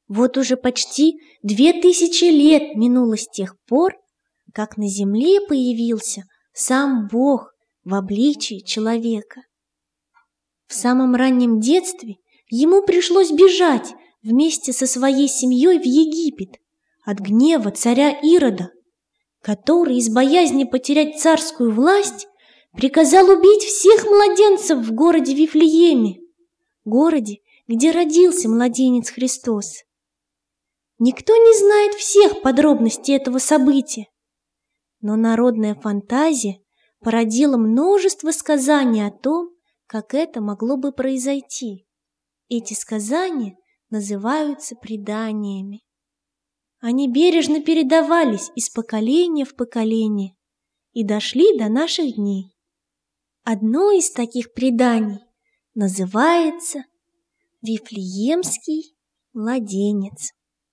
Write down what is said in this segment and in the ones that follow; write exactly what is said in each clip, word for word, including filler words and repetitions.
Вот уже почти две тысячи лет минуло с тех пор, как на земле появился сам Бог в обличии человека. В самом раннем детстве ему пришлось бежать вместе со своей семьей в Египет от гнева царя Ирода, который из боязни потерять царскую власть приказал убить всех младенцев в городе Вифлееме, городе, где родился младенец Христос. Никто не знает всех подробностей этого события, но народная фантазия породила множество сказаний о том, как это могло бы произойти. Эти сказания называются преданиями. Они бережно передавались из поколения в поколение и дошли до наших дней. Одно из таких преданий называется «Вифлеемский младенец».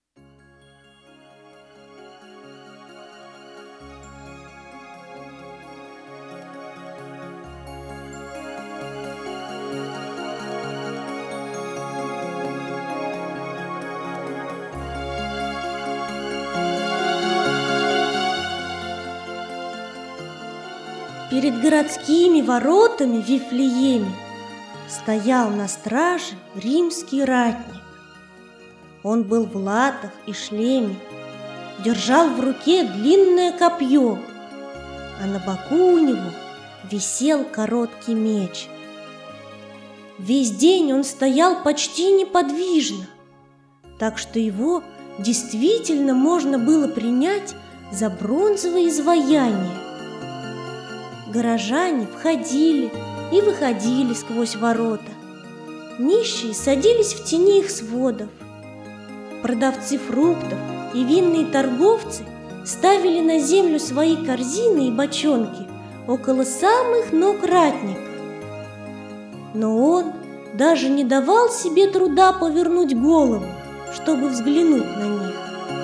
Перед городскими воротами в Вифлееме стоял на страже римский ратник. Он был в латах и шлеме, держал в руке длинное копье, а на боку у него висел короткий меч. Весь день он стоял почти неподвижно, так что его действительно можно было принять за бронзовое изваяние. Горожане входили и выходили сквозь ворота. Нищие садились в тени их сводов. Продавцы фруктов и винные торговцы ставили на землю свои корзины и бочонки около самых ног ратника. Но он даже не давал себе труда повернуть голову, чтобы взглянуть на них.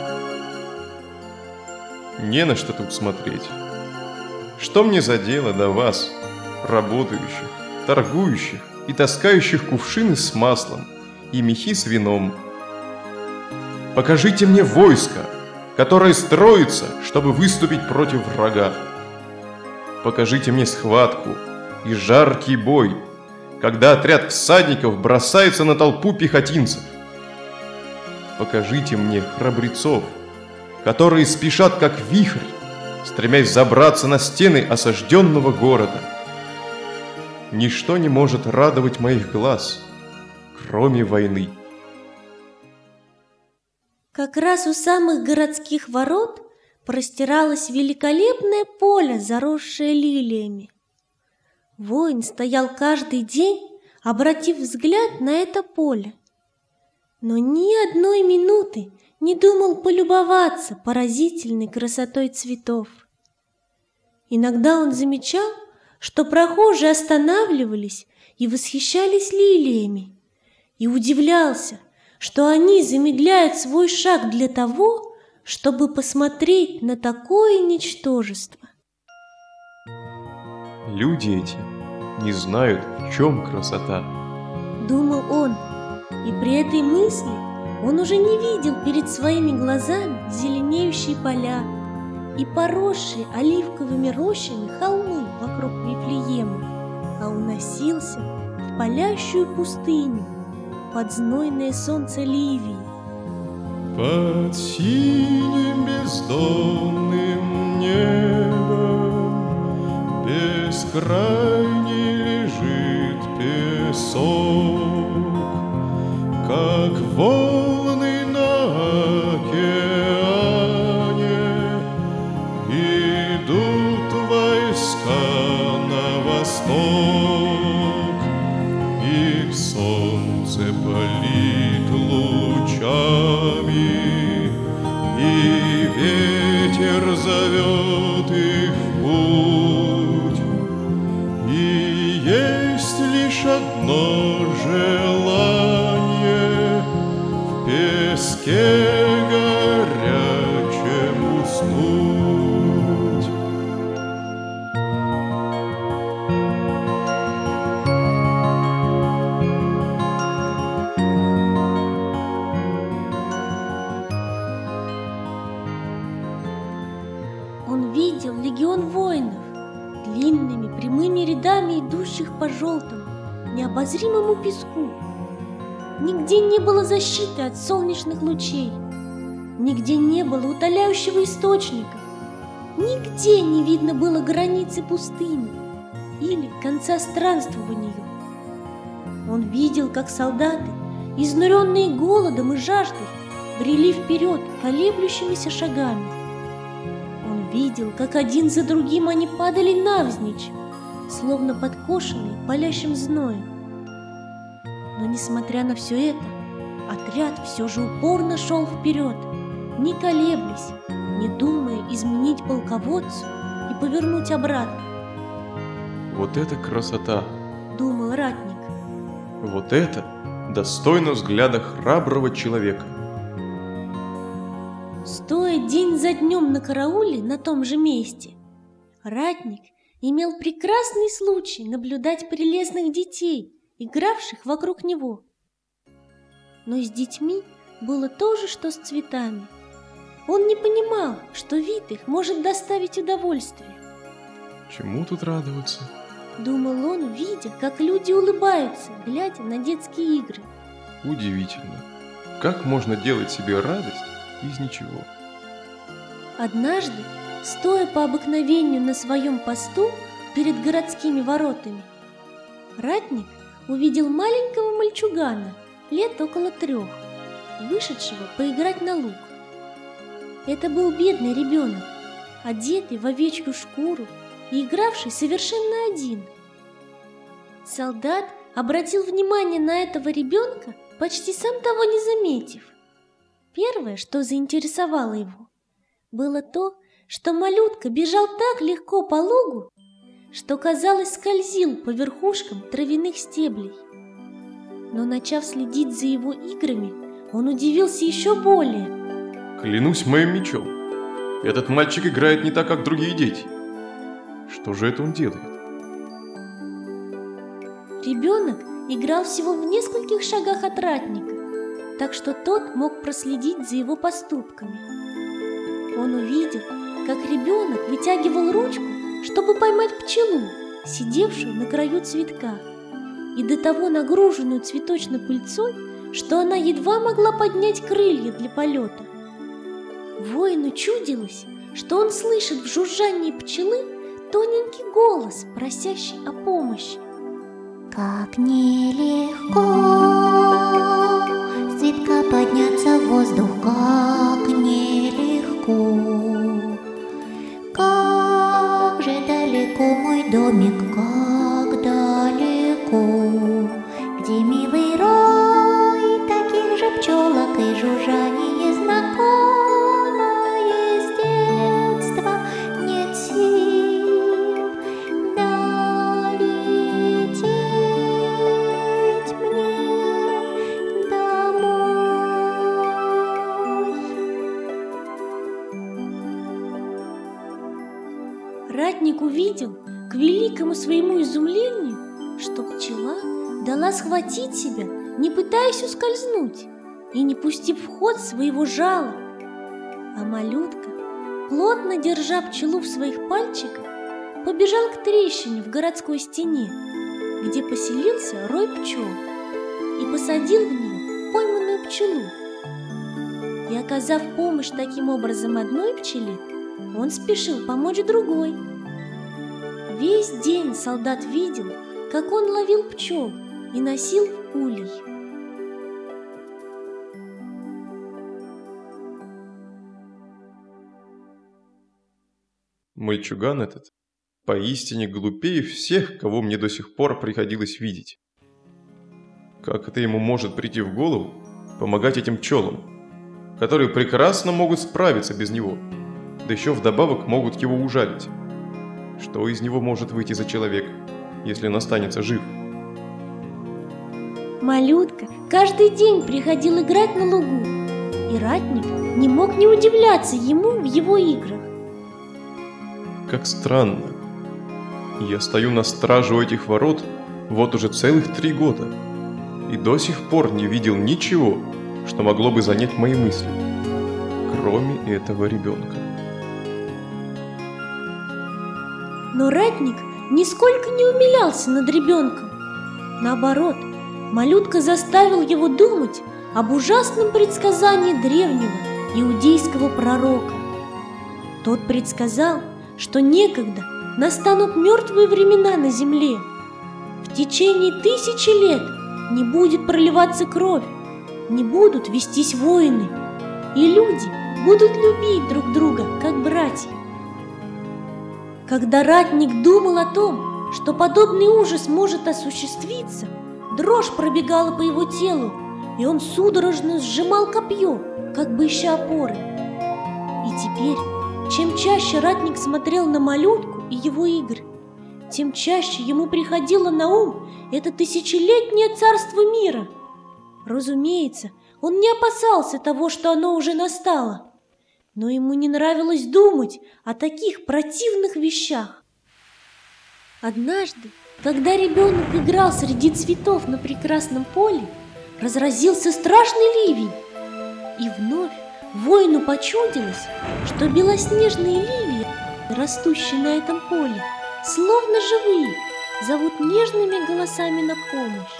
Не на что тут смотреть. Что мне за дело до вас, работающих, торгующих и таскающих кувшины с маслом и мехи с вином? Покажите мне войско, которое строится, чтобы выступить против врага. Покажите мне схватку и жаркий бой, когда отряд всадников бросается на толпу пехотинцев. Покажите мне храбрецов, которые спешат как вихрь, стремясь забраться на стены осажденного города. Ничто не может радовать моих глаз, кроме войны. Как раз у самых городских ворот простиралось великолепное поле, заросшее лилиями. Воин стоял каждый день, обратив взгляд на это поле, но ни одной минуты не думал полюбоваться поразительной красотой цветов. Иногда он замечал, что прохожие останавливались и восхищались лилиями, и удивлялся, что они замедляют свой шаг для того, чтобы посмотреть на такое ничтожество. Люди эти не знают, в чем красота, думал он, и при этой мысли он уже не видел перед своими глазами зеленеющие поля и поросшие оливковыми рощами холмы вокруг Вифлеема, а уносился в палящую пустыню под знойное солнце Ливии. Под синим бездонным небом бескрайний лежит песок, как волны на океане, идут войска на восток, их солнце палит лучами, и ветер зовет их в путь, и есть лишь одно желание — в песке горячем уснуть. идущих по желтому, необозримому песку. Нигде не было защиты от солнечных лучей, нигде не было утоляющего источника, нигде не видно было границы пустыни или конца странствованию. Он видел, как солдаты, изнуренные голодом и жаждой, брели вперед колеблющимися шагами. Он видел, как один за другим они падали навзничь, словно подкошенные палящим зноем. Но, несмотря на все это, отряд все же упорно шел вперед, не колеблясь, не думая изменить полководцу и повернуть обратно. Вот это красота! Думал ратник. Вот это достойно взгляда храброго человека. Стоя день за днем на карауле на том же месте, ратник имел прекрасный случай наблюдать прелестных детей, игравших вокруг него. Но с детьми было то же, что с цветами. Он не понимал, что вид их может доставить удовольствие. Чему тут радоваться? Думал он, видя, как люди улыбаются, глядя на детские игры. Удивительно, как можно делать себе радость из ничего. Однажды, стоя по обыкновению на своем посту перед городскими воротами, ратник увидел маленького мальчугана, лет около трех, вышедшего поиграть на луг. Это был бедный ребенок, одетый в овечью шкуру и игравший совершенно один. Солдат обратил внимание на этого ребенка, почти сам того не заметив. Первое, что заинтересовало его, было то, что малютка бежал так легко по лугу, что, казалось, скользил по верхушкам травяных стеблей. Но, начав следить за его играми, он удивился еще более. Клянусь моим мечом, этот мальчик играет не так, как другие дети. Что же это он делает? Ребенок играл всего в нескольких шагах от ратника, так что тот мог проследить за его поступками. Он увидел, как ребенок вытягивал ручку, чтобы поймать пчелу, сидевшую на краю цветка, и до того нагруженную цветочной пыльцой, что она едва могла поднять крылья для полета. Воину чудилось, что он слышит в жужжании пчелы тоненький голос, просящий о помощи. Как нелегко с цветка подняться в воздух, как нелегко. Как же далеко мой домик, как далеко, где милый рой таких же пчелок и жужжание знакомое с детства. Нет сил долететь мне домой. Ратник увидел, к великому своему изумлению, что пчела дала схватить себя, не пытаясь ускользнуть и не пустив в ход своего жала. А малютка, плотно держа пчелу в своих пальчиках, побежал к трещине в городской стене, где поселился рой пчел, и посадил в нее пойманную пчелу. И, оказав помощь таким образом одной пчеле, он спешил помочь другой. Весь день солдат видел, как он ловил пчел и носил в улей. Мальчуган этот поистине глупее всех, кого мне до сих пор приходилось видеть. Как это ему может прийти в голову помогать этим пчелам, которые прекрасно могут справиться без него, да еще вдобавок могут его ужалить? Что из него может выйти за человек, если он останется жив? Малютка каждый день приходил играть на лугу, и ратник не мог не удивляться ему в его играх. Как странно. Я стою на страже у этих ворот вот уже целых три года и до сих пор не видел ничего, что могло бы занять мои мысли, кроме этого ребенка. Но ратник нисколько не умилялся над ребенком. Наоборот, малютка заставил его думать об ужасном предсказании древнего иудейского пророка. Тот предсказал, что некогда настанут мертвые времена на земле. В течение тысячи лет не будет проливаться кровь, не будут вестись войны, и люди будут любить друг друга, как братья. Когда ратник думал о том, что подобный ужас может осуществиться, дрожь пробегала по его телу, и он судорожно сжимал копье, как бы ища опоры. И теперь, чем чаще ратник смотрел на малютку и его игры, тем чаще ему приходило на ум это тысячелетнее царство мира. Разумеется, он не опасался того, что оно уже настало, но ему не нравилось думать о таких противных вещах. Однажды, когда ребенок играл среди цветов на прекрасном поле, разразился страшный ливень, и вновь воину почудилось, что белоснежные лилии, растущие на этом поле, словно живые, зовут нежными голосами на помощь.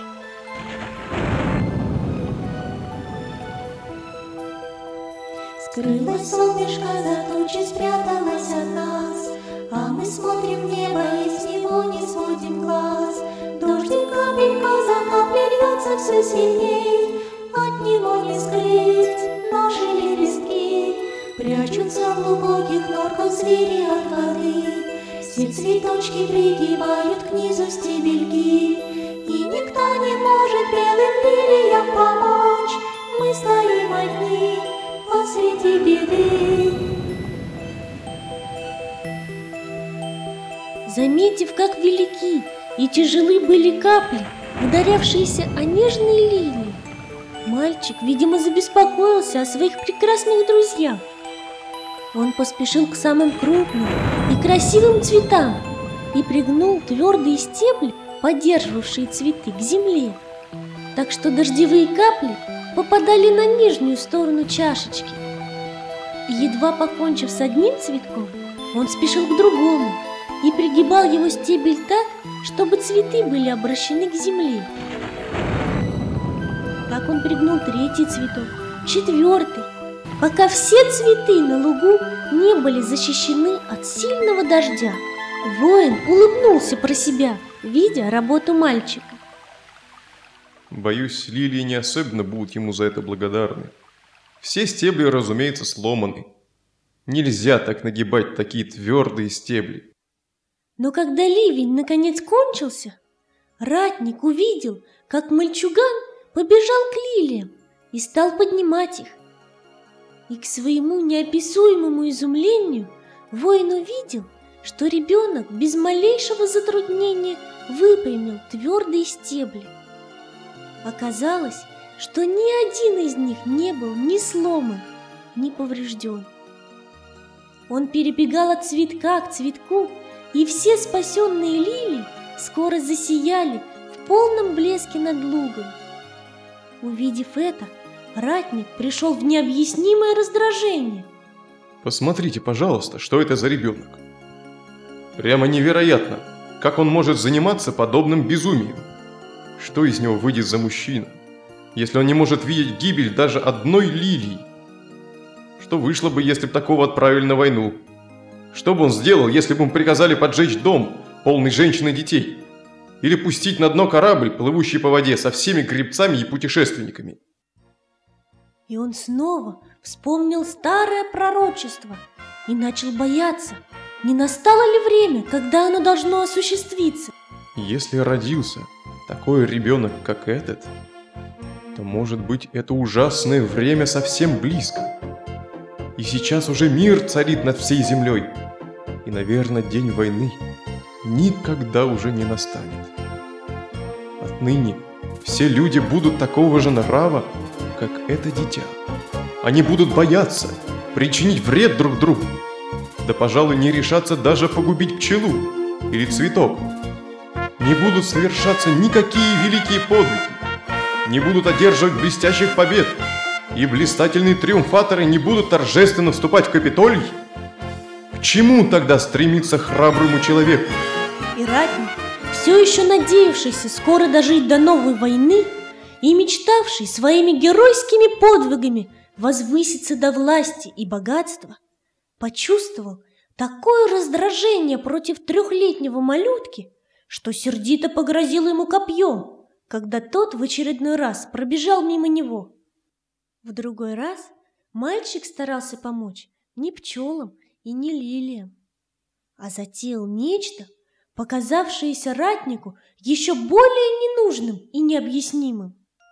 Скрылось солнышко, за тучи спряталось от нас, а мы смотрим в небо и с него не сводим глаз. Дождик капелька за каплей льется все сильней, от него не скрыть наши лепестки. Прячутся в глубоких норках звери от воды, все цветочки пригибают к низу стебельки, и никто не может белым лилиям помочь. Мы стоим одни посреди беды. Заметив, как велики и тяжелы были капли, ударявшиеся о нежные лилии, мальчик, видимо, забеспокоился о своих прекрасных друзьях. Он поспешил к самым крупным и красивым цветам и пригнул твердые стебли, поддерживавшие цветы, к земле, так что дождевые капли попадали на нижнюю сторону чашечки. И едва покончив с одним цветком, он спешил к другому и пригибал его стебель так, чтобы цветы были обращены к земле. Так он пригнул третий цветок, четвертый, пока все цветы на лугу не были защищены от сильного дождя. Воин улыбнулся про себя, видя работу мальчика. Боюсь, лилии не особенно будут ему за это благодарны. Все стебли, разумеется, сломаны. Нельзя так нагибать такие твердые стебли. Но когда ливень наконец кончился, ратник увидел, как мальчуган побежал к лилиям и стал поднимать их. И к своему неописуемому изумлению воин увидел, что ребенок без малейшего затруднения выпрямил твердые стебли. Оказалось, что ни один из них не был ни сломан, ни поврежден. Он перебегал от цветка к цветку, и все спасенные лилии скоро засияли в полном блеске над лугом. Увидев это, ратник пришел в необъяснимое раздражение. Посмотрите, пожалуйста, что это за ребенок. Прямо невероятно, как он может заниматься подобным безумием. Что из него выйдет за мужчина, если он не может видеть гибель даже одной лилии? Что вышло бы, если бы такого отправили на войну? Что бы он сделал, если бы ему приказали поджечь дом, полный женщин и детей? Или пустить на дно корабль, плывущий по воде, со всеми гребцами и путешественниками? И он снова вспомнил старое пророчество и начал бояться, не настало ли время, когда оно должно осуществиться. Если родился такой ребенок, как этот, то, может быть, это ужасное время совсем близко. И сейчас уже мир царит над всей землей. И, наверное, день войны никогда уже не настанет. Отныне все люди будут такого же нрава, как это дитя. Они будут бояться причинить вред друг другу. Да, пожалуй, не решаться даже погубить пчелу или цветок. Не будут совершаться никакие великие подвиги. Не будут одерживать блестящих побед. И блистательные триумфаторы не будут торжественно вступать в Капитолий. К чему тогда стремиться храброму человеку? И ратник, все еще надеявшийся скоро дожить до новой войны и мечтавший своими геройскими подвигами возвыситься до власти и богатства, почувствовал такое раздражение против трехлетнего малютки, что сердито погрозил ему копьем, когда тот в очередной раз пробежал мимо него. В другой раз мальчик старался помочь не пчелам и не лилиям, а затеял нечто, показавшееся ратнику еще более ненужным и необъяснимым.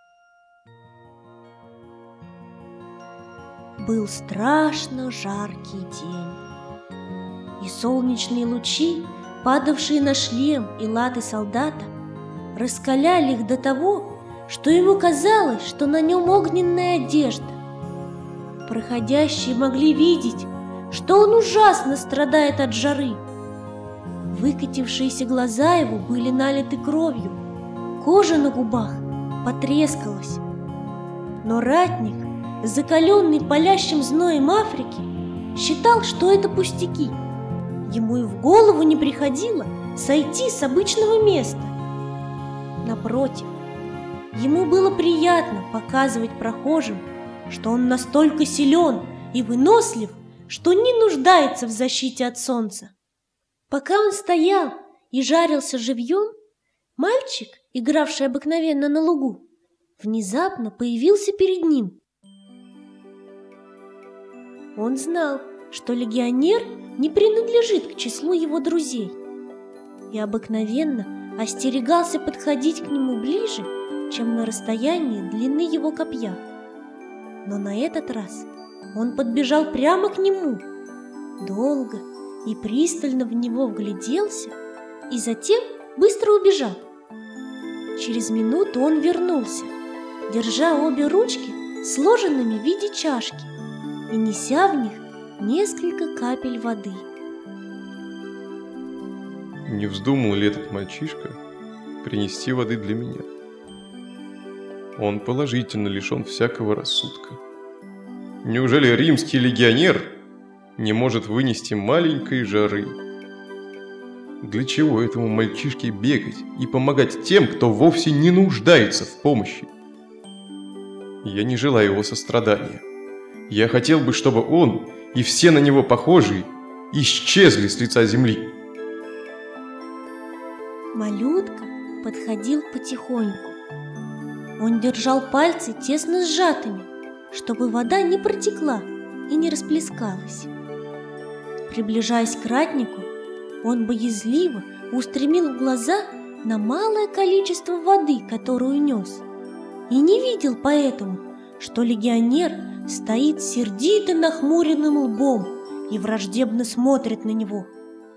Был страшно жаркий день, и солнечные лучи, падавшие на шлем и латы солдата, раскаляли их до того, что ему казалось, что на нем огненная одежда. Проходящие могли видеть, что он ужасно страдает от жары. Выкатившиеся глаза его были налиты кровью, кожа на губах потрескалась. Но ратник, закаленный палящим зноем Африки, считал, что это пустяки. Ему и в голову не приходило сойти с обычного места. Напротив, ему было приятно показывать прохожим, что он настолько силен и вынослив, что не нуждается в защите от солнца. Пока он стоял и жарился живьем, мальчик, игравший обыкновенно на лугу, внезапно появился перед ним. Он знал, что легионер не принадлежит к числу его друзей, и обыкновенно остерегался подходить к нему ближе, чем на расстоянии длины его копья. Но на этот раз он подбежал прямо к нему, долго и пристально в него вгляделся, и затем быстро убежал. Через минуту он вернулся, держа обе ручки сложенными в виде чашки и неся в них несколько капель воды. Не вздумал ли этот мальчишка принести воды для меня? Он положительно лишен всякого рассудка. Неужели римский легионер не может вынести маленькой жары? Для чего этому мальчишке бегать и помогать тем, кто вовсе не нуждается в помощи? Я не желаю его сострадания. Я хотел бы, чтобы он и все на него похожие исчезли с лица земли. Малютка подходил потихоньку. Он держал пальцы тесно сжатыми, чтобы вода не протекла и не расплескалась. Приближаясь к ратнику, он боязливо устремил глаза на малое количество воды, которую нес, и не видел поэтому, что легионер стоит сердито нахмуренным лбом и враждебно смотрит на него.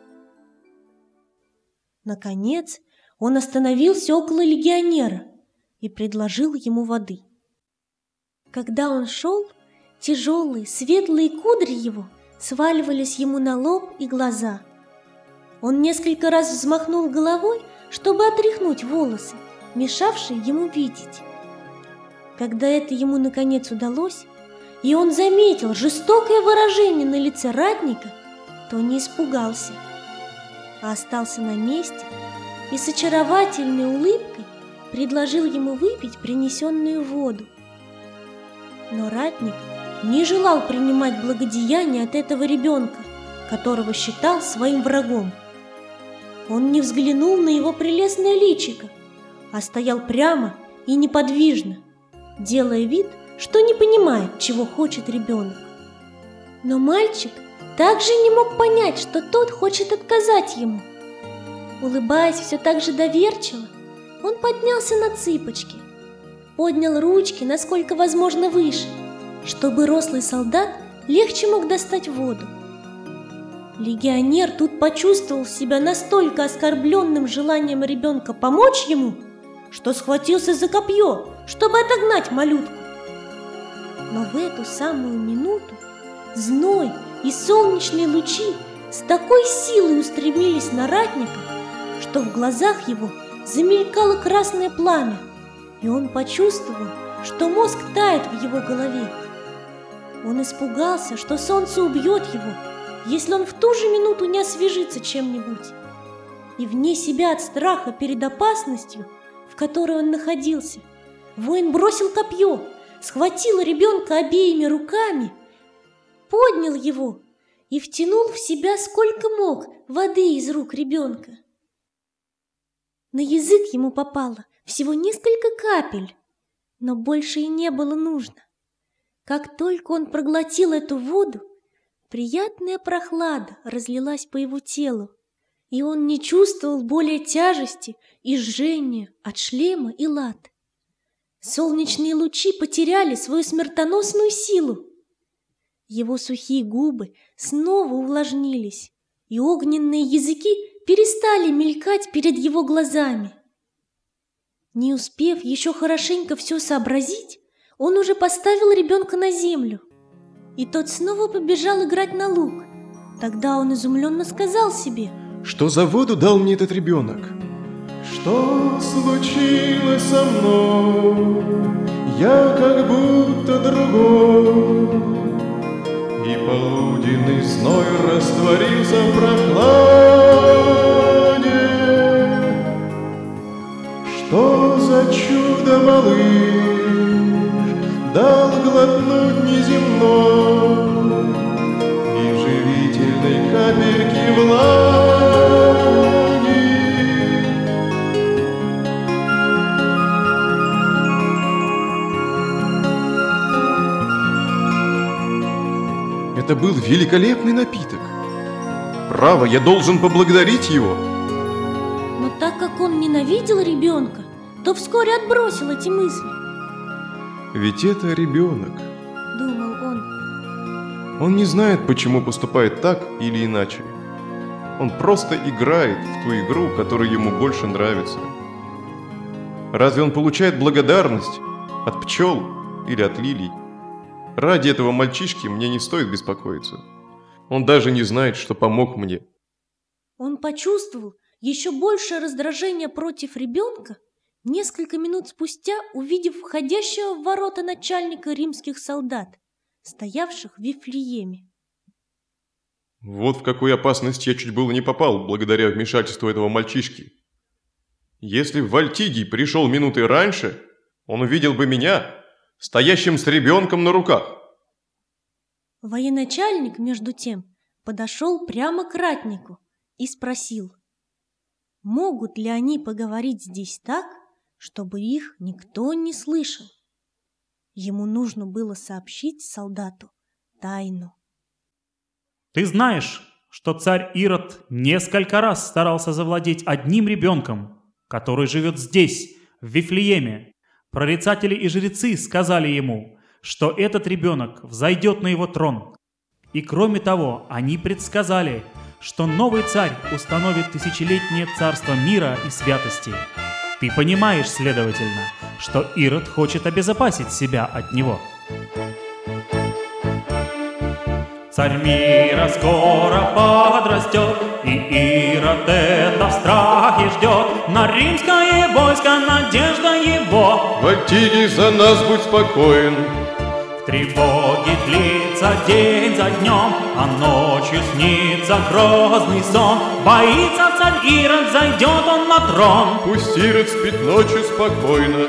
Наконец он остановился около легионера и предложил ему воды. Когда он шел, тяжелые светлые кудри его сваливались ему на лоб и глаза. Он несколько раз взмахнул головой, чтобы отряхнуть волосы, мешавшие ему видеть. Когда это ему наконец удалось, и он заметил жестокое выражение на лице ратника, то не испугался, а остался на месте и с очаровательной улыбкой предложил ему выпить принесенную воду. Но ратник не желал принимать благодеяние от этого ребенка, которого считал своим врагом. Он не взглянул на его прелестное личико, а стоял прямо и неподвижно, делая вид, что не понимает, чего хочет ребенок. Но мальчик также не мог понять, что тот хочет отказать ему. Улыбаясь все так же доверчиво, он поднялся на цыпочки, поднял ручки насколько возможно выше, чтобы рослый солдат легче мог достать воду. Легионер тут почувствовал себя настолько оскорбленным желанием ребенка помочь ему, что схватился за копье, чтобы отогнать малютку. Но в эту самую минуту зной и солнечные лучи с такой силой устремились на ратника, что в глазах его замелькало красное пламя, и он почувствовал, что мозг тает в его голове. Он испугался, что солнце убьет его, если он в ту же минуту не освежится чем-нибудь. и вне себя от страха перед опасностью, в которой он находился, воин бросил копье, схватил ребенка обеими руками, поднял его и втянул в себя сколько мог воды из рук ребенка. На язык ему попало всего несколько капель, но больше и не было нужно. Как только он проглотил эту воду, приятная прохлада разлилась по его телу, и он не чувствовал более тяжести и жжения от шлема и лад. Солнечные лучи потеряли свою смертоносную силу. Его сухие губы снова увлажнились, и огненные языки перестали мелькать перед его глазами. Не успев еще хорошенько все сообразить, он уже поставил ребенка на землю, и тот снова побежал играть на луг. Тогда он изумленно сказал себе: что за воду дал мне этот ребенок? Что случилось со мной? Я как будто другой, и полуденный зной растворился в прохладе. Что за чудо, малыш, дал глотнуть неземной и живительной капельки влаги? Это был великолепный напиток. Право, я должен поблагодарить его. Но так как он ненавидел ребенка, то вскоре отбросил эти мысли. Ведь это ребенок, думал он. Он не знает, почему поступает так или иначе. Он просто играет в ту игру, которая ему больше нравится. Разве он получает благодарность от пчел или от лилий? Ради этого мальчишки мне не стоит беспокоиться. Он даже не знает, что помог мне. Он почувствовал еще большее раздражение против ребенка, несколько минут спустя увидев входящего в ворота начальника римских солдат, стоявших в Вифлееме. Вот в какую опасность я чуть было не попал, благодаря вмешательству этого мальчишки. Если Вальтигий пришел минуты раньше, он увидел бы меня, стоящим с ребенком на руках. Военачальник, между тем, подошел прямо к ратнику и спросил, могут ли они поговорить здесь так, чтобы их никто не слышал. Ему нужно было сообщить солдату тайну. Ты знаешь, что царь Ирод несколько раз старался завладеть одним ребенком, который живет здесь, в Вифлееме. Прорицатели и жрецы сказали ему, что этот ребенок взойдет на его трон. И кроме того, они предсказали, что новый царь установит тысячелетнее царство мира и святости. Ты понимаешь, следовательно, что Ирод хочет обезопасить себя от него. Царь мира скоро подрастет, и Ирод это в страхе ждет. На римское войско надежда его. Вальтигий, за нас будь спокоен. В тревоге длится день за днем, а ночью снится грозный сон. Боится царь Ирод, зайдет он на трон. Пусть Ирод спит ночью спокойно.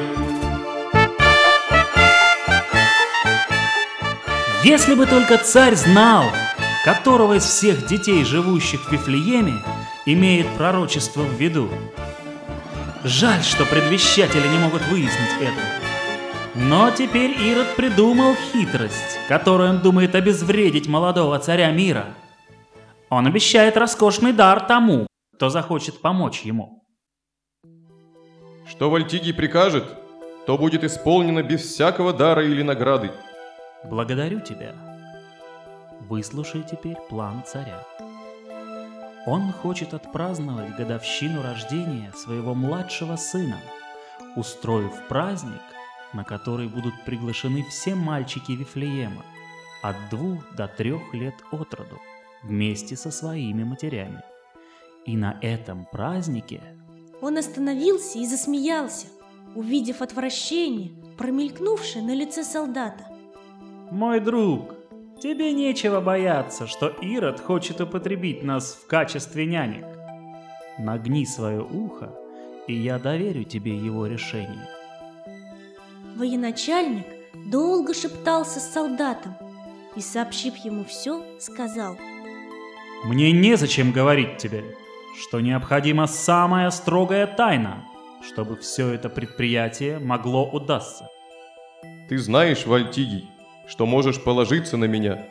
Если бы только царь знал, которого из всех детей, живущих в Вифлееме, имеет пророчество в виду. Жаль, что предвещатели не могут выяснить это. Но теперь Ирод придумал хитрость, которой он думает обезвредить молодого царя мира. Он обещает роскошный дар тому, кто захочет помочь ему. Что Вальтигий прикажет, то будет исполнено без всякого дара или награды. Благодарю тебя. Выслушай теперь план царя. Он хочет отпраздновать годовщину рождения своего младшего сына, устроив праздник, на который будут приглашены все мальчики Вифлеема от двух до трех лет от роду, вместе со своими матерями. И на этом празднике... Он остановился и засмеялся, увидев отвращение, промелькнувшее на лице солдата. Мой друг, тебе нечего бояться, что Ирод хочет употребить нас в качестве нянек. Нагни свое ухо, и я доверю тебе его решение. Военачальник долго шептался с солдатом и, сообщив ему все, сказал: Мне незачем говорить тебе, что необходима самая строгая тайна, чтобы все это предприятие могло удастся. Ты знаешь, Вальтигий, что можешь положиться на меня.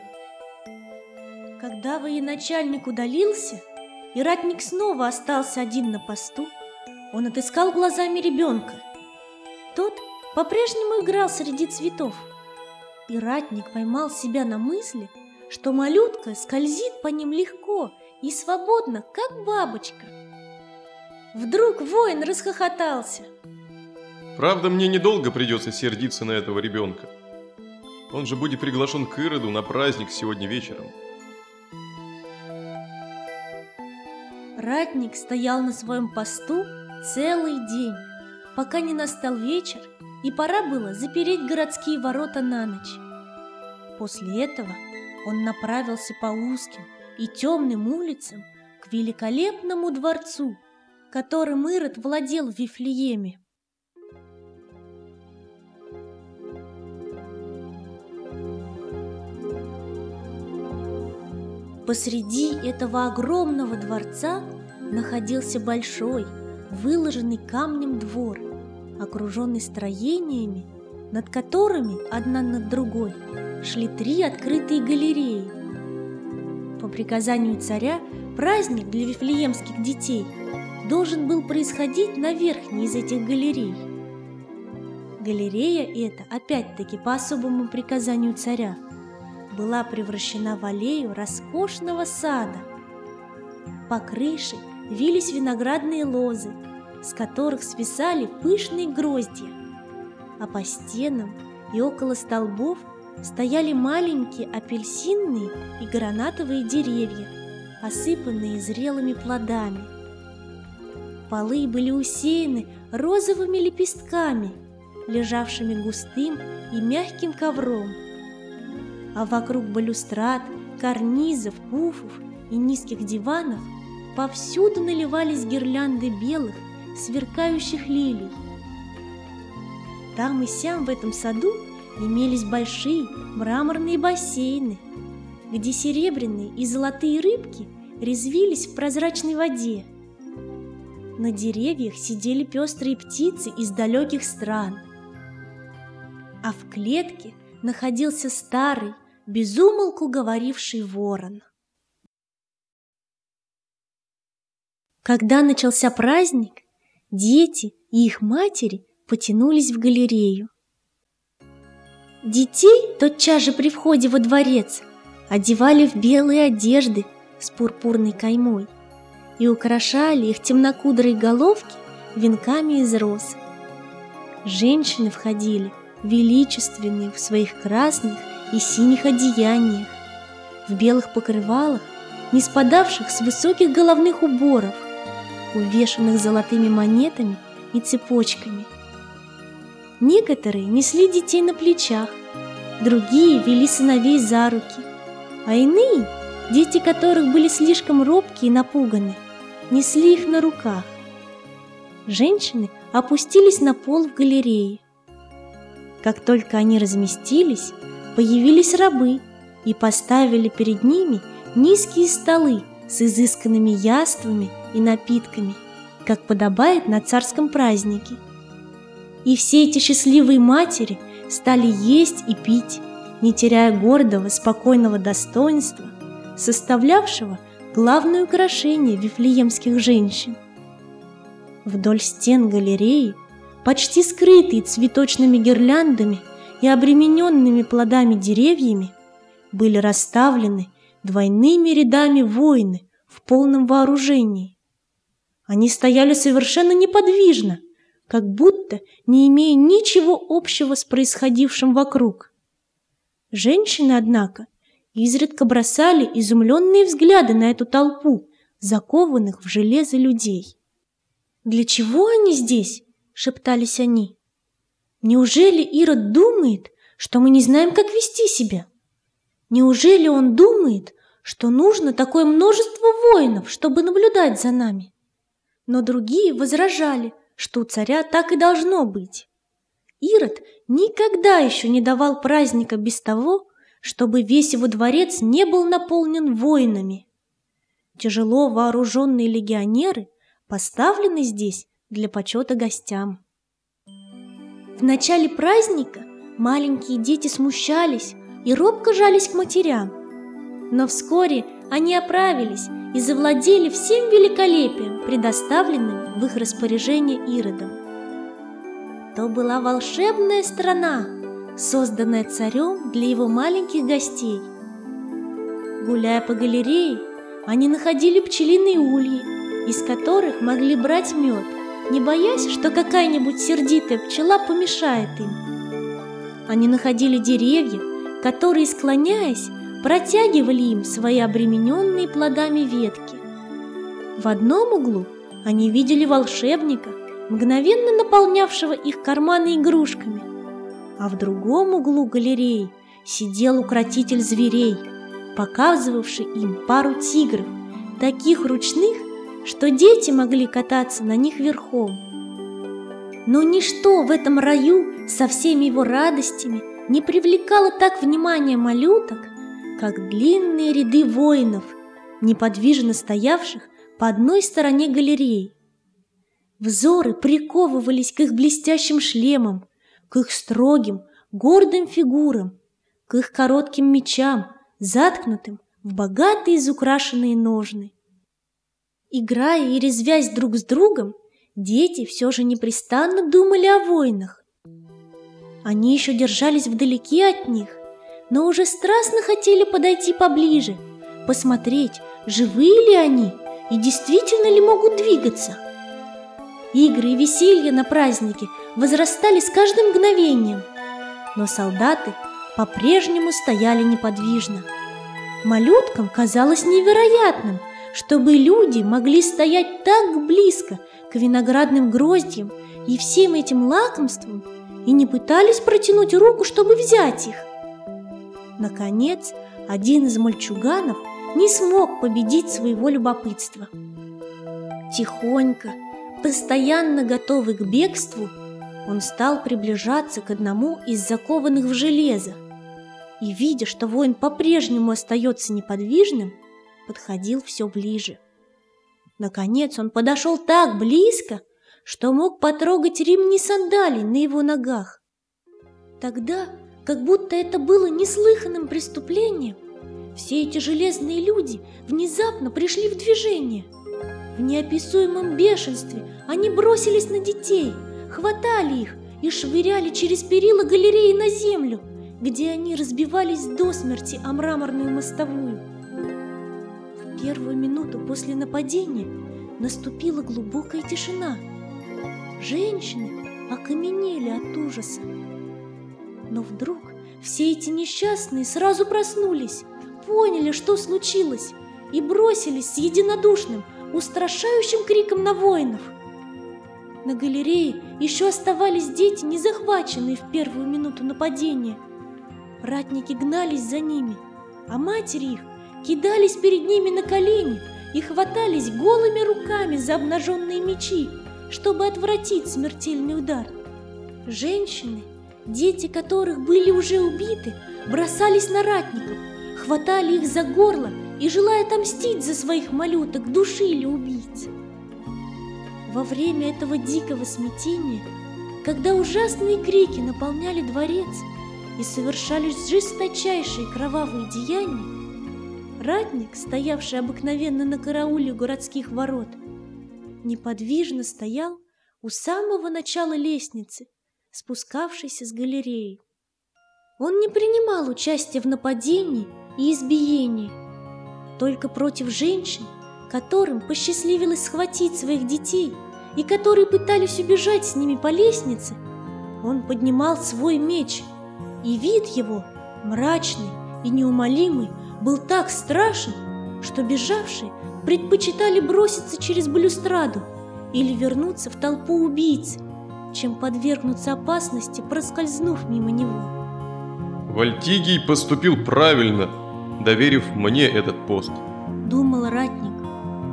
Когда военачальник удалился, и ратник снова остался один на посту, он отыскал глазами ребенка. Тот по-прежнему играл среди цветов, и ратник поймал себя на мысли, что малютка скользит по ним легко и свободно, как бабочка. Вдруг воин расхохотался. Правда, мне недолго придется сердиться на этого ребенка. Он же будет приглашен к Ироду на праздник сегодня вечером. Ратник стоял на своем посту целый день, пока не настал вечер, и пора было запереть городские ворота на ночь. После этого он направился по узким и темным улицам к великолепному дворцу, которым Ирод владел в Вифлееме. Посреди этого огромного дворца находился большой, выложенный камнем двор, окруженный строениями, над которыми одна над другой шли три открытые галереи. По приказанию царя праздник для вифлеемских детей должен был происходить на верхней из этих галерей. Галерея эта, опять-таки по особому приказанию царя, была превращена в аллею роскошного сада. По крыше вились виноградные лозы, с которых свисали пышные гроздья, а по стенам и около столбов стояли маленькие апельсинные и гранатовые деревья, осыпанные зрелыми плодами. Полы были усеяны розовыми лепестками, лежавшими густым и мягким ковром, а вокруг балюстрад, карнизов, пуфов и низких диванов повсюду наливались гирлянды белых, сверкающих лилий. Там и сям в этом саду имелись большие мраморные бассейны, где серебряные и золотые рыбки резвились в прозрачной воде. На деревьях сидели пестрые птицы из далеких стран, а в клетке находился старый, без умолку говоривший ворон. Когда начался праздник, дети и их матери потянулись в галерею. Детей тотчас же при входе во дворец одевали в белые одежды с пурпурной каймой и украшали их темнокудрые головки венками из роз. Женщины входили величественные в своих красных и синих одеяниях, в белых покрывалах, не спадавших с высоких головных уборов, увешанных золотыми монетами и цепочками. Некоторые несли детей на плечах, другие вели сыновей за руки, а иные, дети которых были слишком робкие и напуганы, несли их на руках. Женщины опустились на пол в галерее. Как только они разместились, появились рабы и поставили перед ними низкие столы с изысканными яствами и напитками, как подобает на царском празднике. И все эти счастливые матери стали есть и пить, не теряя гордого, спокойного достоинства, составлявшего главное украшение вифлеемских женщин. Вдоль стен галереи, почти скрытые цветочными гирляндами и обремененными плодами деревьями, были расставлены двойными рядами воины в полном вооружении. Они стояли совершенно неподвижно, как будто не имея ничего общего с происходившим вокруг. Женщины, однако, изредка бросали изумленные взгляды на эту толпу закованных в железо людей. «Для чего они здесь?» — шептались они. «Неужели Ирод думает, что мы не знаем, как вести себя? Неужели он думает, что нужно такое множество воинов, чтобы наблюдать за нами? Но другие возражали, что у царя так и должно быть. Ирод никогда еще не давал праздника без того, чтобы весь его дворец не был наполнен воинами. Тяжело вооруженные легионеры поставлены здесь для почета гостям. В начале праздника маленькие дети смущались и робко жались к матерям, но вскоре они оправились и завладели всем великолепием, предоставленным в их распоряжение Иродом. То была волшебная страна, созданная царем для его маленьких гостей. Гуляя по галерее, они находили пчелиные ульи, из которых могли брать мед, не боясь, что какая-нибудь сердитая пчела помешает им. Они находили деревья, которые, склоняясь, протягивали им свои обремененные плодами ветки. В одном углу они видели волшебника, мгновенно наполнявшего их карманы игрушками, а в другом углу галереи сидел укротитель зверей, показывавший им пару тигров, таких ручных, что дети могли кататься на них верхом. Но ничто в этом раю со всеми его радостями не привлекало так внимания малюток, как длинные ряды воинов, неподвижно стоявших по одной стороне галереи. Взоры приковывались к их блестящим шлемам, к их строгим, гордым фигурам, к их коротким мечам, заткнутым в богато изукрашенные ножны. Играя и резвясь друг с другом, дети все же непрестанно думали о воинах. Они еще держались вдалеке от них, но уже страстно хотели подойти поближе, посмотреть, живые ли они и действительно ли могут двигаться. Игры и веселье на празднике возрастали с каждым мгновением, но солдаты по-прежнему стояли неподвижно. Малюткам казалось невероятным, чтобы люди могли стоять так близко к виноградным гроздьям и всем этим лакомствам и не пытались протянуть руку, чтобы взять их. Наконец, один из мальчуганов не смог победить своего любопытства. Тихонько, постоянно готовый к бегству, он стал приближаться к одному из закованных в железо и, видя, что воин по-прежнему остается неподвижным, подходил все ближе. Наконец он подошел так близко, что мог потрогать ремни сандалий на его ногах. Тогда, как будто это было неслыханным преступлением, все эти железные люди внезапно пришли в движение. В неописуемом бешенстве они бросились на детей, хватали их и швыряли через перила галереи на землю, где они разбивались до смерти о мраморную мостовую. В первую минуту после нападения наступила глубокая тишина. Женщины окаменели от ужаса. Но вдруг все эти несчастные сразу проснулись, поняли, что случилось, и бросились с единодушным, устрашающим криком на воинов. На галерее еще оставались дети, не захваченные в первую минуту нападения. Ратники гнались за ними, а матери их кидались перед ними на колени и хватались голыми руками за обнаженные мечи, чтобы отвратить смертельный удар. Женщины, дети которых были уже убиты, бросались на ратников, хватали их за горло и, желая отомстить за своих малюток, душили убийц. Во время этого дикого смятения, когда ужасные крики наполняли дворец и совершались жесточайшие кровавые деяния, ратник, стоявший обыкновенно на карауле у городских ворот, неподвижно стоял у самого начала лестницы, спускавшейся с галереи. Он не принимал участия в нападении и избиении. Только против женщин, которым посчастливилось схватить своих детей и которые пытались убежать с ними по лестнице, он поднимал свой меч, и вид его, мрачный и неумолимый, был так страшен, что бежавшие предпочитали броситься через балюстраду или вернуться в толпу убийц, чем подвергнуться опасности, проскользнув мимо него. Вальтигий поступил правильно, доверив мне этот пост, думал ратник.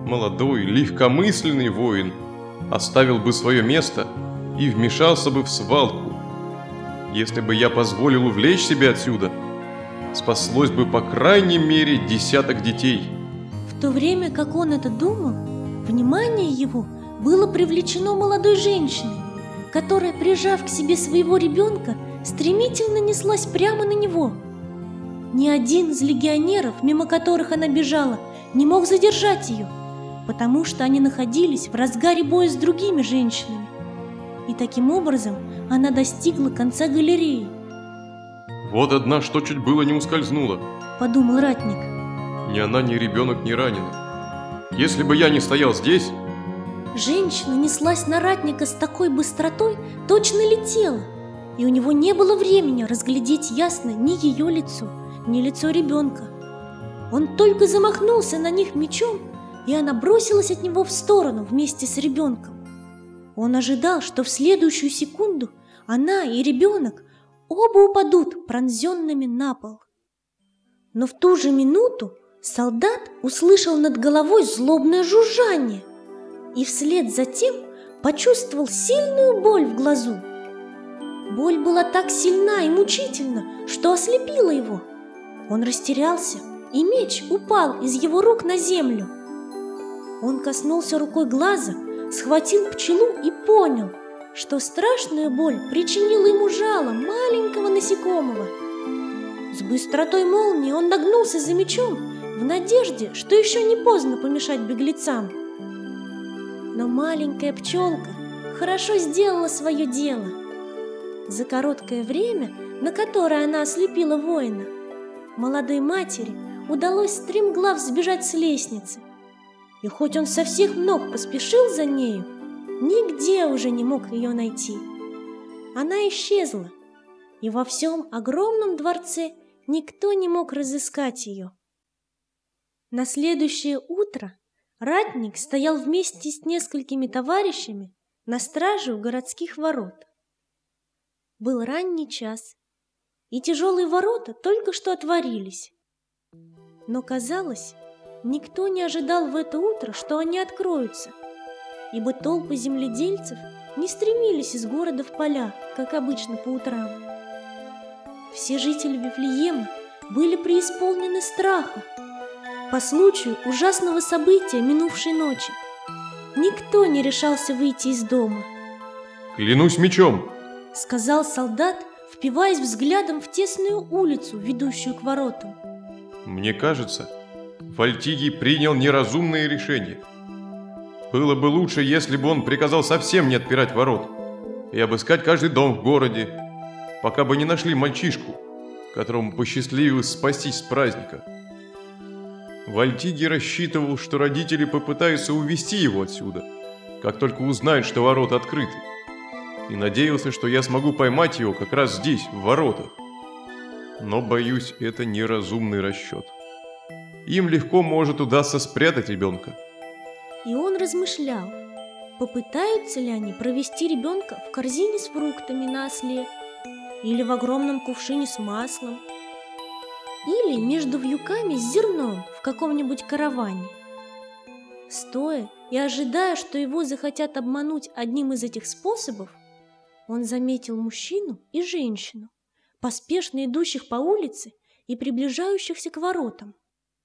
молодой, легкомысленный воин оставил бы свое место и вмешался бы в свалку. Если бы я позволил увлечь себя отсюда, спаслось бы по крайней мере десяток детей. В то время, как он это думал, внимание его было привлечено молодой женщиной, которая, прижав к себе своего ребенка, стремительно неслась прямо на него. Ни один из легионеров, мимо которых она бежала, не мог задержать ее, потому что они находились в разгаре боя с другими женщинами. И таким образом она достигла конца галереи. Вот одна, что чуть было не ускользнула, подумал ратник. Ни она, ни ребенок не ранены. Если бы я не стоял здесь... Женщина неслась на ратника с такой быстротой, точно летела, и у него не было времени разглядеть ясно ни ее лицо, ни лицо ребенка. Он только замахнулся на них мечом, и она бросилась от него в сторону вместе с ребенком. Он ожидал, что в следующую секунду она и ребенок оба упадут пронзенными на пол. Но в ту же минуту солдат услышал над головой злобное жужжание и вслед за тем почувствовал сильную боль в глазу. Боль была так сильна и мучительна, что ослепила его. Он растерялся, и меч упал из его рук на землю. Он коснулся рукой глаза, схватил пчелу и понял, что страшная боль причинила ему жало маленького насекомого. С быстротой молнии он нагнулся за мечом в надежде, что еще не поздно помешать беглецам. Но маленькая пчелка хорошо сделала свое дело. За короткое время, на которое она ослепила воина, молодой матери удалось стремглав сбежать с лестницы. И хоть он со всех ног поспешил за нею, нигде уже не мог ее найти. Она исчезла, и во всем огромном дворце никто не мог разыскать ее. На следующее утро ратник стоял вместе с несколькими товарищами на страже у городских ворот. Был ранний час, и тяжелые ворота только что отворились. Но, казалось, никто не ожидал в это утро, что они откроются, ибо толпы земледельцев не стремились из города в поля, как обычно по утрам. Все жители Вифлеема были преисполнены страха по случаю ужасного события минувшей ночи. Никто не решался выйти из дома. «Клянусь мечом!» — сказал солдат, впиваясь взглядом в тесную улицу, ведущую к воротам. «Мне кажется, Вальтигий принял неразумное решение. Было бы лучше, если бы он приказал совсем не отпирать ворот и обыскать каждый дом в городе, пока бы не нашли мальчишку, которому посчастливилось спастись с праздника. Вальтигий рассчитывал, что родители попытаются увести его отсюда, как только узнают, что ворота открыты, и надеялся, что я смогу поймать его как раз здесь, в воротах. Но, боюсь, это неразумный расчет. Им легко может удастся спрятать ребенка». И он размышлял, попытаются ли они провести ребенка в корзине с фруктами на осле, или в огромном кувшине с маслом, или между вьюками с зерном в каком-нибудь караване. Стоя и ожидая, что его захотят обмануть одним из этих способов, он заметил мужчину и женщину, поспешно идущих по улице и приближающихся к воротам.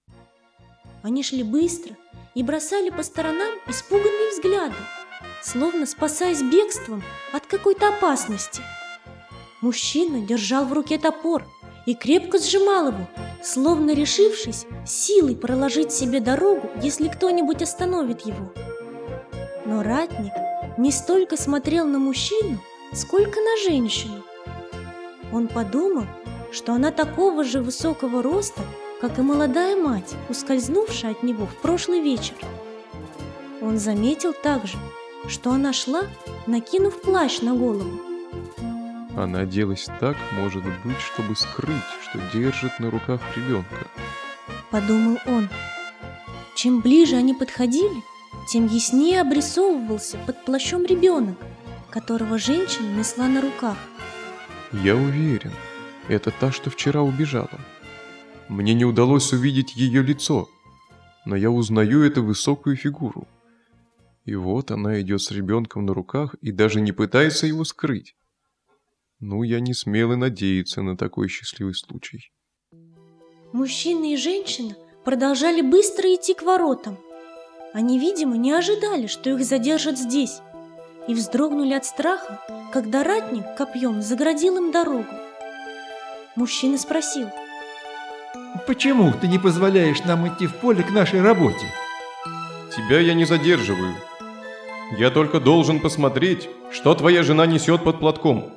Они шли быстро и бросали по сторонам испуганные взгляды, словно спасаясь бегством от какой-то опасности. Мужчина держал в руке топор и крепко сжимал его, словно решившись силой проложить себе дорогу, если кто-нибудь остановит его. Но ратник не столько смотрел на мужчину, сколько на женщину. Он подумал, что она такого же высокого роста, как и молодая мать, ускользнувшая от него в прошлый вечер. Он заметил также, что она шла, накинув плащ на голову. Она оделась так, может быть, чтобы скрыть, что держит на руках ребенка, подумал он. Чем ближе они подходили, тем яснее обрисовывался под плащом ребенок, которого женщина несла на руках. «Я уверен, это та, что вчера убежала. Мне не удалось увидеть ее лицо, но я узнаю эту высокую фигуру. И вот она идет с ребенком на руках и даже не пытается его скрыть. Ну, я не смел и надеяться на такой счастливый случай. Мужчина и женщина продолжали быстро идти к воротам. Они, видимо, не ожидали, что их задержат здесь, и вздрогнули от страха, когда ратник копьем загородил им дорогу. Мужчина спросил: «Почему ты не позволяешь нам идти в поле к нашей работе?» Тебя я не задерживаю. Я только должен посмотреть, что твоя жена несет под платком.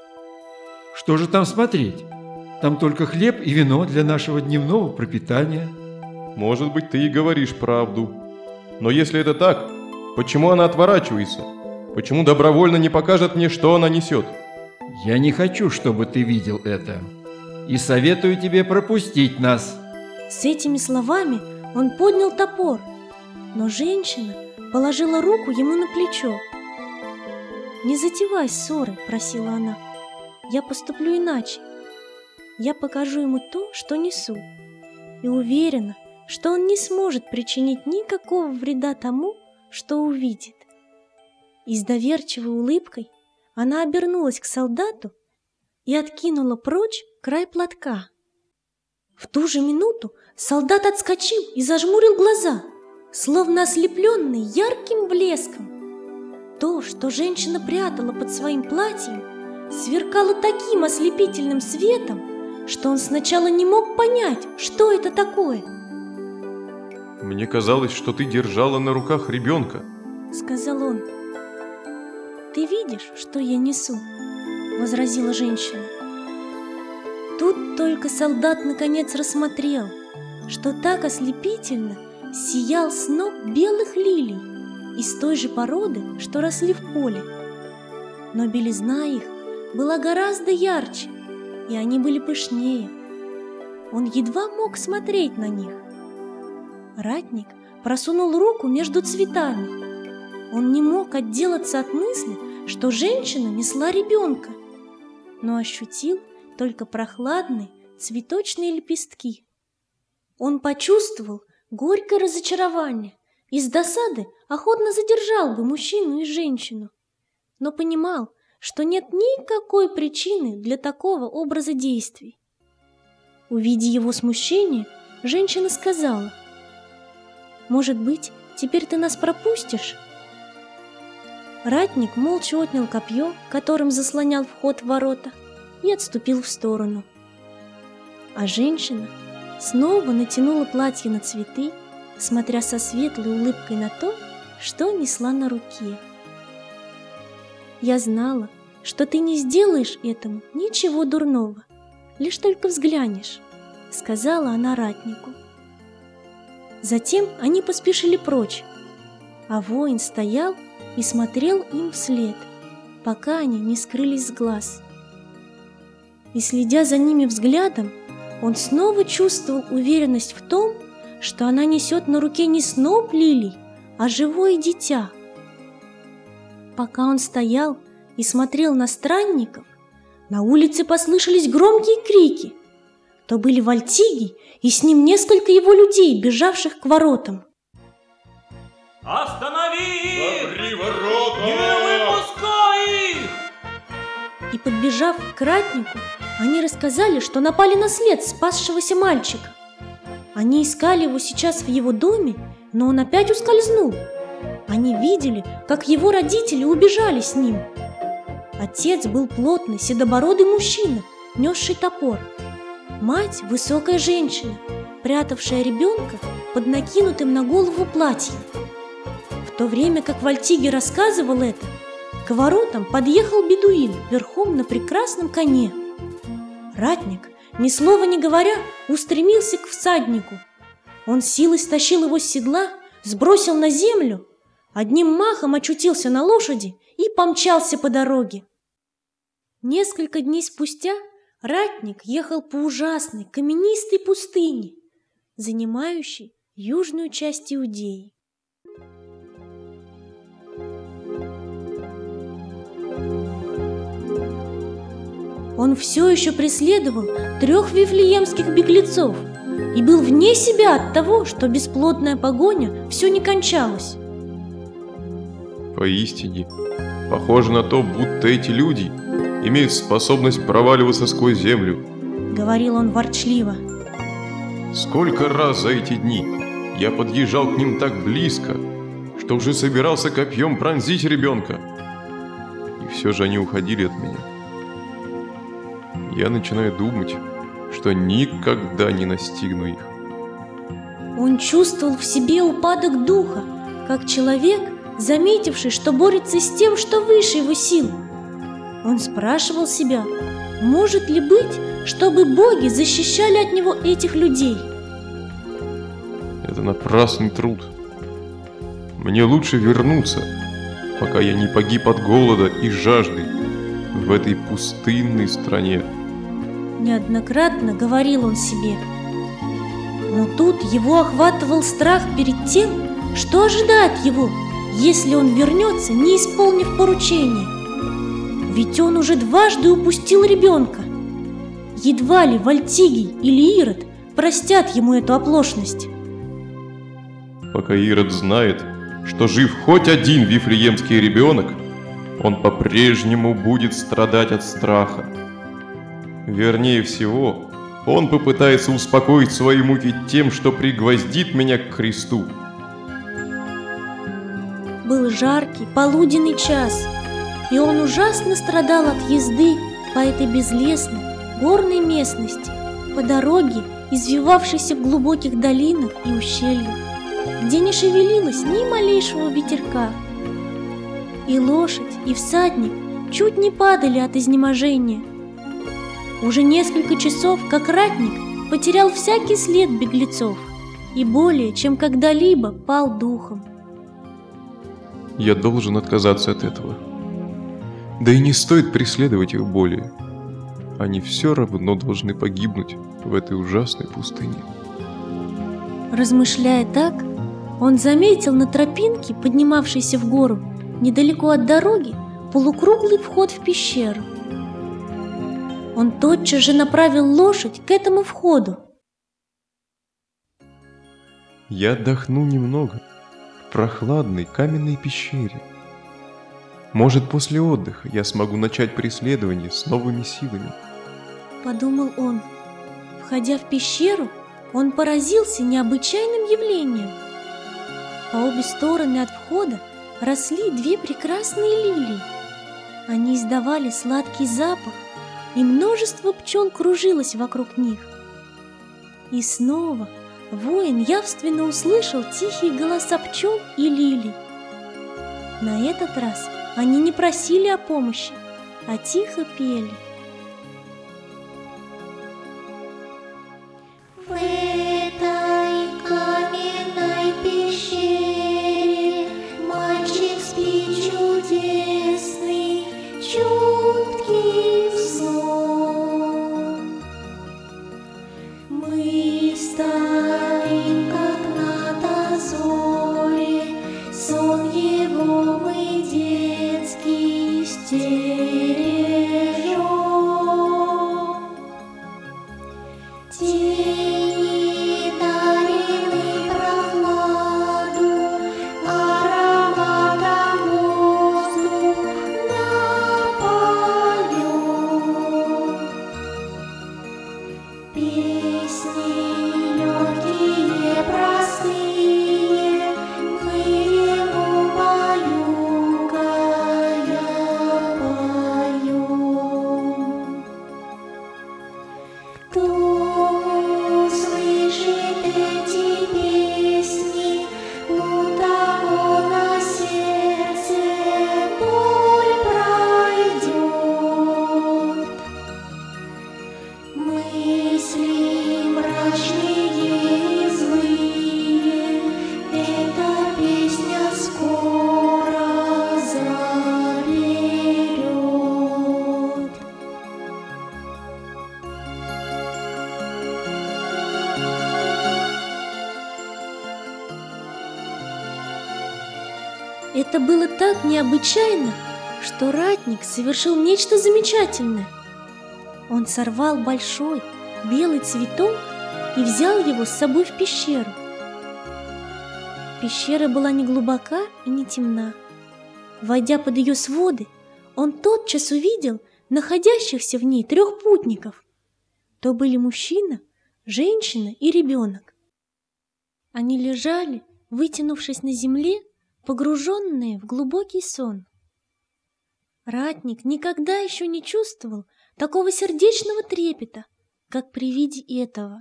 Что же там смотреть? Там только хлеб и вино для нашего дневного пропитания. Может быть, ты и говоришь правду. Но если это так, почему она отворачивается? Почему добровольно не покажет мне, что она несет? Я не хочу, чтобы ты видел это. И советую тебе пропустить нас. С этими словами он поднял топор, но женщина положила руку ему на плечо. «Не затевай ссоры», — просила она. «Я поступлю иначе. Я покажу ему то, что несу, и уверена, что он не сможет причинить никакого вреда тому, что увидит». И с доверчивой улыбкой она обернулась к солдату и откинула прочь край платка. В ту же минуту солдат отскочил и зажмурил глаза, словно ослепленный ярким блеском. То, что женщина прятала под своим платьем, сверкало таким ослепительным светом, что он сначала не мог понять, что это такое. «Мне казалось, что ты держала на руках ребенка», — сказал он. «Ты видишь, что я несу?» — возразила женщина. Тут только солдат наконец рассмотрел, что так ослепительно сиял сноп белых лилий из той же породы, что росли в поле. Но белизна их была гораздо ярче, и они были пышнее. Он едва мог смотреть на них. Ратник просунул руку между цветами. Он не мог отделаться от мысли, что женщина несла ребенка, но ощутил только прохладные цветочные лепестки. Он почувствовал горькое разочарование и с досады охотно задержал бы мужчину и женщину, но понимал, что нет никакой причины для такого образа действий. Увидя его смущение, женщина сказала: «Может быть, теперь ты нас пропустишь?» Ратник молча отнял копье, которым заслонял вход в ворота, и отступил в сторону. А женщина снова натянула платье на цветы, смотря со светлой улыбкой на то, что несла на руке. «Я знала, что ты не сделаешь этому ничего дурного, лишь только взглянешь», — сказала она ратнику. Затем они поспешили прочь, а воин стоял и смотрел им вслед, пока они не скрылись с глаз. И, следя за ними взглядом, он снова чувствовал уверенность в том, что она несет на руке не сноп лилий, а живое дитя. Пока он стоял и смотрел на странников, на улице послышались громкие крики. То были Вальтигий и с ним несколько его людей, бежавших к воротам. «Останови их! Запри ворота! Не выпускай их!» И, подбежав к ратнику, они рассказали, что напали на след спасшегося мальчика. Они искали его сейчас в его доме, но он опять ускользнул. Они видели, как его родители убежали с ним. Отец был плотный, седобородый мужчина, несший топор. Мать – высокая женщина, прятавшая ребенка под накинутым на голову платьем. В то время как Вальтигий рассказывал это, к воротам подъехал бедуин верхом на прекрасном коне. Ратник, ни слова не говоря, устремился к всаднику. Он силой стащил его с седла, сбросил на землю, одним махом очутился на лошади и помчался по дороге. Несколько дней спустя ратник ехал по ужасной каменистой пустыне, занимающей южную часть Иудеи. Он все еще преследовал трех вифлеемских беглецов, и был вне себя от того, что бесплодная погоня все не кончалась. Поистине, похоже на то, будто эти люди имеют способность проваливаться сквозь землю, — говорил он ворчливо. Сколько раз за эти дни я подъезжал к ним так близко, что уже собирался копьем пронзить ребенка. И все же они уходили от меня. Я начинаю думать, что никогда не настигну их. Он чувствовал в себе упадок духа, как человек, заметивший, что борется с тем, что выше его сил. Он спрашивал себя, может ли быть, чтобы боги защищали от него этих людей? Это напрасный труд. Мне лучше вернуться, пока я не погиб от голода и жажды в этой пустынной стране. Неоднократно говорил он себе. Но тут его охватывал страх перед тем, что ожидает его, если он вернется, не исполнив поручение. Ведь он уже дважды упустил ребенка. Едва ли Вальтигий или Ирод простят ему эту оплошность. Пока Ирод знает, что жив хоть один вифлеемский ребенок, он по-прежнему будет страдать от страха. Вернее всего, он попытается успокоить свои муки тем, что пригвоздит меня к кресту. Был жаркий полуденный час, и он ужасно страдал от езды по этой безлесной, горной местности, по дороге, извивавшейся в глубоких долинах и ущельях, где не шевелилось ни малейшего ветерка. И лошадь, и всадник чуть не падали от изнеможения. Уже несколько часов, как ратник, потерял всякий след беглецов и более, чем когда-либо пал духом. Я должен отказаться от этого. Да и не стоит преследовать их более. Они все равно должны погибнуть в этой ужасной пустыне. Размышляя так, он заметил на тропинке, поднимавшейся в гору, недалеко от дороги, полукруглый вход в пещеру. Он тотчас же направил лошадь к этому входу. Я отдохну немного в прохладной каменной пещере. Может, после отдыха я смогу начать преследование с новыми силами. Подумал он. Входя в пещеру, он поразился необычайным явлением. По обе стороны от входа росли две прекрасные лилии. Они издавали сладкий запах, и множество пчел кружилось вокруг них. И снова воин явственно услышал тихие голоса пчел и лилий. На этот раз они не просили о помощи, а тихо пели. В этой каменной пещере мальчик спит чудесный, чуткий сон. Мы стоим, как на дозоре, сон его мы детский стережем. Тени дарим и прохладу, ароматом воздух напоем. Песни легкие, простые, мы ему баюкая поем. Кто слышит эти песни, у того на сердце боль пройдет. Мысли мрачные и злые, эта песня скоро заберет. Это было так необычайно, что ратник совершил нечто замечательное. Он сорвал большой белый цветок и взял его с собой в пещеру. Пещера была не глубока и не темна. Войдя под ее своды, он тотчас увидел находящихся в ней трех путников. То были мужчина, женщина и ребенок. Они лежали, вытянувшись на земле, погруженные в глубокий сон. Ратник никогда еще не чувствовал такого сердечного трепета, как при виде этого.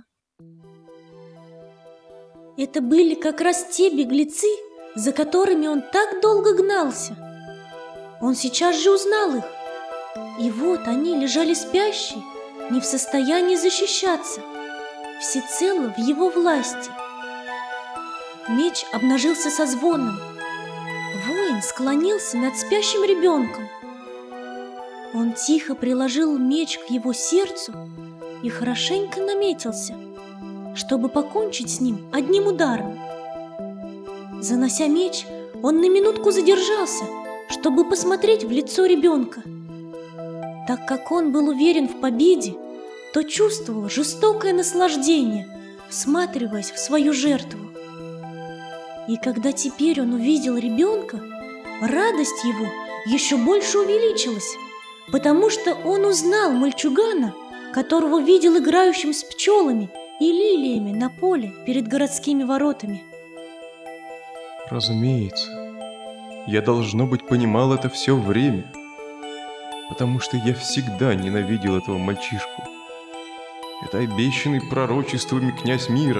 Это были как раз те беглецы, за которыми он так долго гнался. Он сейчас же узнал их. И вот они лежали спящие, не в состоянии защищаться, всецело в его власти. Меч обнажился со звоном. Воин склонился над спящим ребенком. Он тихо приложил меч к его сердцу и хорошенько наметился, чтобы покончить с ним одним ударом. Занося меч, он на минутку задержался, чтобы посмотреть в лицо ребенка. Так как он был уверен в победе, то чувствовал жестокое наслаждение, всматриваясь в свою жертву. И когда теперь он увидел ребенка, радость его еще больше увеличилась, потому что он узнал мальчугана, которого видел играющим с пчелами и лилиями на поле перед городскими воротами. Разумеется, я, должно быть, понимал это все время, потому что я всегда ненавидел этого мальчишку. Это обещанный пророчествами князь мира.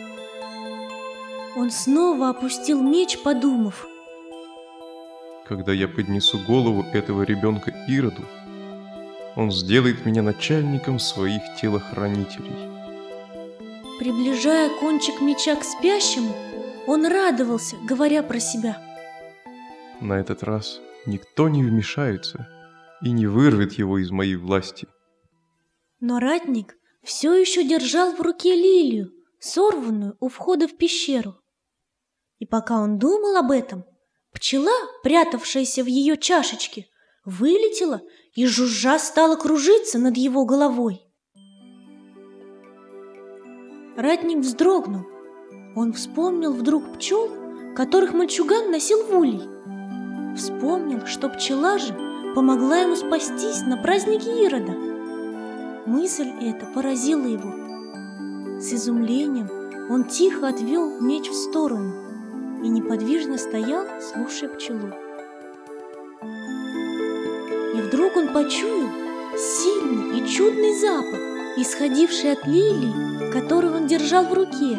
Он снова опустил меч, подумав: когда я поднесу голову этого ребенка Ироду, он сделает меня начальником своих телохранителей. Приближая кончик меча к спящему, он радовался, говоря про себя: на этот раз никто не вмешается и не вырвет его из моей власти. Но ратник все еще держал в руке лилию, сорванную у входа в пещеру. И пока он думал об этом, пчела, прятавшаяся в ее чашечке, вылетела и жужжа стала кружиться над его головой. Ратник вздрогнул. Он вспомнил вдруг пчел, которых мальчуган носил в улей. Вспомнил, что пчела же помогла ему спастись на празднике Ирода. Мысль эта поразила его. С изумлением он тихо отвел меч в сторону и неподвижно стоял, слушая пчелу. И вдруг он почуял сильный и чудный запах, исходивший от лилии, которую он держал в руке.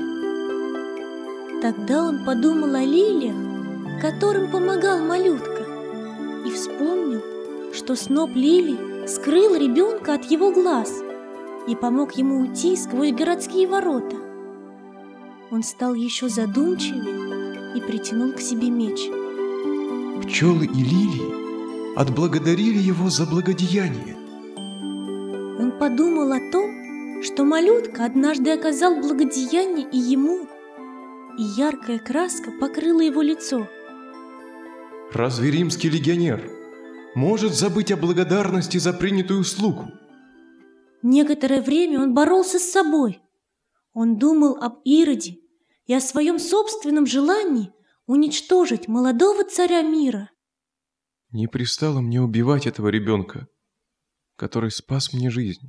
Тогда он подумал о лилиях, которым помогал малютка, и вспомнил, что сноп лилий скрыл ребенка от его глаз и помог ему уйти сквозь городские ворота. Он стал еще задумчивее и притянул к себе меч. Пчелы и лилии отблагодарили его за благодеяние. Он подумал о том, что малютка однажды оказал благодеяние и ему, и яркая краска покрыла его лицо. Разве римский легионер может забыть о благодарности за принятую услугу? Некоторое время он боролся с собой. Он думал об Ироде и о своем собственном желании уничтожить молодого царя мира. Не пристало мне убивать этого ребенка, который спас мне жизнь.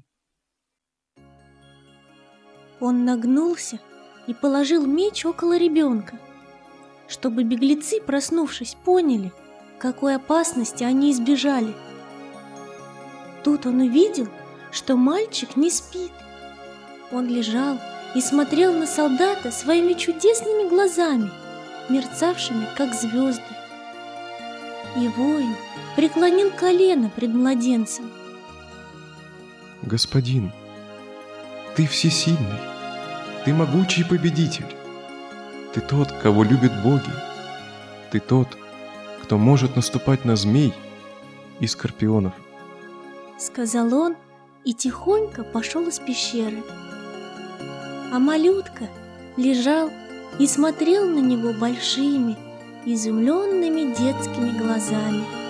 Он нагнулся и положил меч около ребенка, чтобы беглецы, проснувшись, поняли, какой опасности они избежали. Тут он увидел, что мальчик не спит. Он лежал и смотрел на солдата своими чудесными глазами, мерцавшими, как звезды. И воин преклонил колено пред младенцем. Господин, ты всесильный, ты могучий победитель. Ты тот, кого любят боги. Ты тот, кто может наступать на змей и скорпионов. Сказал он и тихонько пошел из пещеры. А малютка лежал и смотрел на него большими, изумленными детскими глазами.